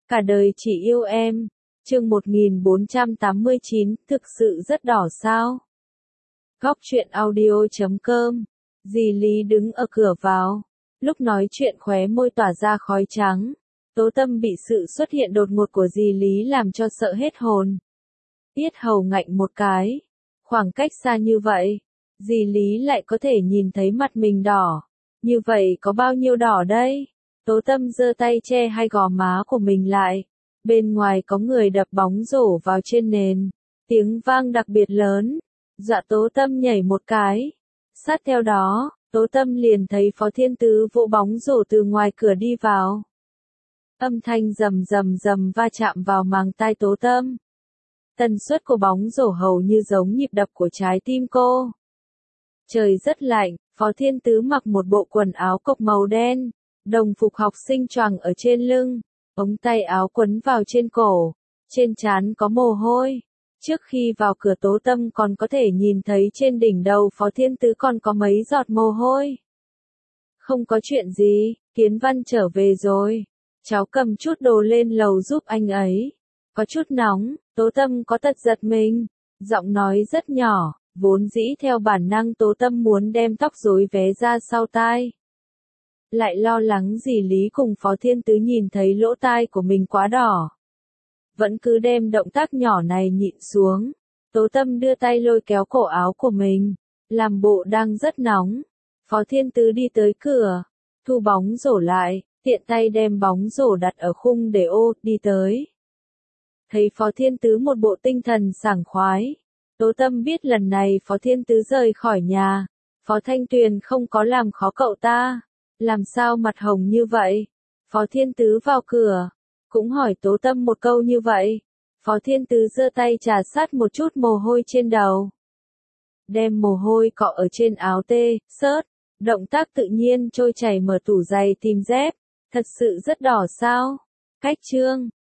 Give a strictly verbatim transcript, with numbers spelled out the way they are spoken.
Cả đời chỉ yêu em. Chương một nghìn bốn trăm tám mươi chín, thực sự rất đỏ sao? Góc truyện audio chấm com. Dì Lý đứng ở cửa vào. Lúc nói chuyện khóe môi tỏa ra khói trắng. Tố Tâm bị sự xuất hiện đột ngột của dì Lý làm cho sợ hết hồn. Yết hầu ngạnh một cái. Khoảng cách xa như vậy, dì Lý lại có thể nhìn thấy mặt mình đỏ. Như vậy có bao nhiêu đỏ đây? Tố Tâm giơ tay che hai gò má của mình lại. Bên ngoài có người đập bóng rổ vào trên nền. Tiếng vang đặc biệt lớn. Dọa Tố Tâm nhảy một cái. Sát theo đó, Tố Tâm liền thấy Phó Thiên Tứ vỗ bóng rổ từ ngoài cửa đi vào. Âm thanh rầm rầm rầm va chạm vào màng tai Tố Tâm. Tần suất của bóng rổ hầu như giống nhịp đập của trái tim cô. Trời rất lạnh, Phó Thiên Tứ mặc một bộ quần áo cộc màu đen, đồng phục học sinh choàng ở trên lưng, ống tay áo quấn vào trên cổ, trên trán có mồ hôi. Trước khi vào cửa Tố Tâm còn có thể nhìn thấy trên đỉnh đầu Phó Thiên Tứ còn có mấy giọt mồ hôi. Không có chuyện gì, Kiến Văn trở về rồi. Cháu cầm chút đồ lên lầu giúp anh ấy. Có chút nóng, Tố Tâm có tật giật mình. Giọng nói rất nhỏ, vốn dĩ theo bản năng Tố Tâm muốn đem tóc rối vé ra sau tai. Lại lo lắng dì Lý cùng Phó Thiên Tứ nhìn thấy lỗ tai của mình quá đỏ. Vẫn cứ đem động tác nhỏ này nhịn xuống. Tố Tâm đưa tay lôi kéo cổ áo của mình, làm bộ đang rất nóng. Phó Thiên Tứ đi tới cửa, thu bóng rổ lại, tiện tay đem bóng rổ đặt ở khung để ô, đi tới. Thấy Phó Thiên Tứ một bộ tinh thần sảng khoái. Tố Tâm biết lần này Phó Thiên Tứ rời khỏi nhà. Phó Thanh Tuyền không có làm khó cậu ta. Làm sao mặt hồng như vậy? Phó Thiên Tứ vào cửa, cũng hỏi Tố Tâm một câu như vậy. Phó Thiên Tứ giơ tay trà sát một chút mồ hôi trên đầu. Đem mồ hôi cọ ở trên áo tê, sớt. Động tác tự nhiên trôi chảy mở tủ giày tìm dép. Thật sự rất đỏ sao? Cách chương.